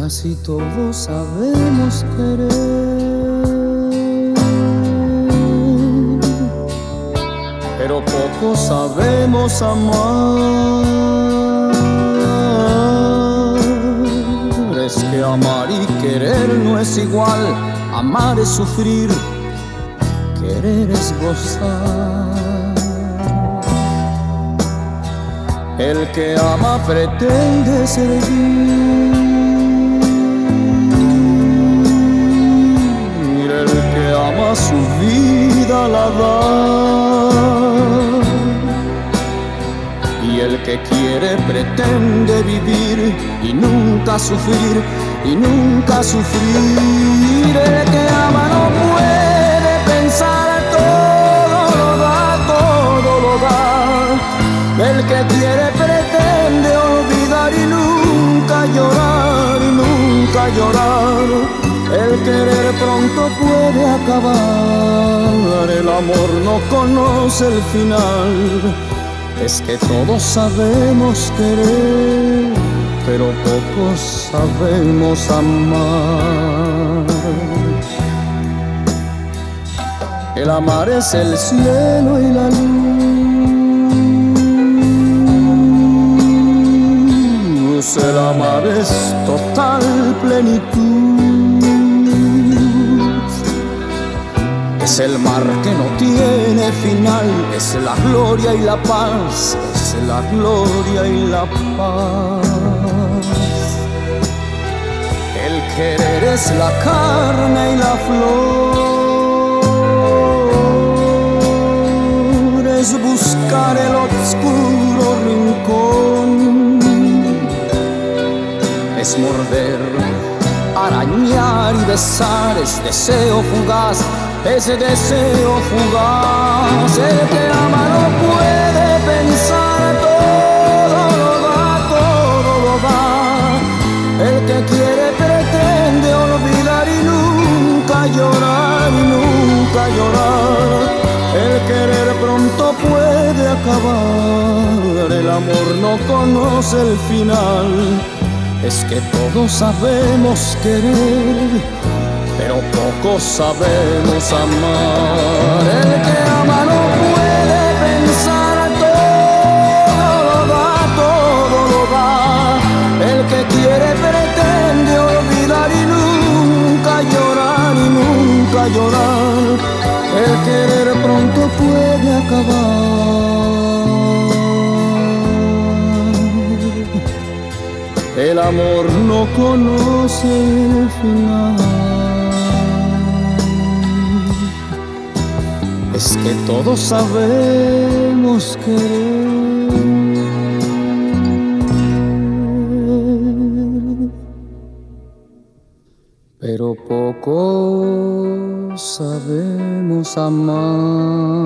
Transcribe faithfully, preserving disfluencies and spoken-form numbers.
Casi todos sabemos querer, pero pocos sabemos amar. Es que amar y querer no es igual. Amar es sufrir, querer es gozar. El que ama pretende servir, el que ama su vida la da, y el que quiere pretende vivir y nunca sufrir, y nunca sufrir. El que ama no puede pensar, todo lo da, todo lo da. El que quiere pretende olvidar y nunca llorar, y nunca llorar. El querer pronto puede acabar, el amor no conoce el final. Es que todos sabemos querer, pero pocos sabemos amar. El amar es el cielo y la luz, el amar es total plenitud. Es el mar que no tiene final, es la gloria y la paz, es la gloria y la paz. El querer es la carne y la flor, es buscar el oscuro rincón, es morder, arañar y besar, es deseo fugaz, ese deseo fugaz. El que ama no puede pensar, todo lo da, todo lo da. El que quiere pretende olvidar y nunca llorar, y nunca llorar. El querer pronto puede acabar, el amor no conoce el final. Es que todos sabemos querer, pero pocos sabemos amar. El que ama no puede pensar, todo lo da, todo lo da. El que quiere pretende olvidar y nunca llorar, y nunca llorar. El querer pronto puede acabar, el amor no conoce el final. Es que todos sabemos querer, pero pocos sabemos amar.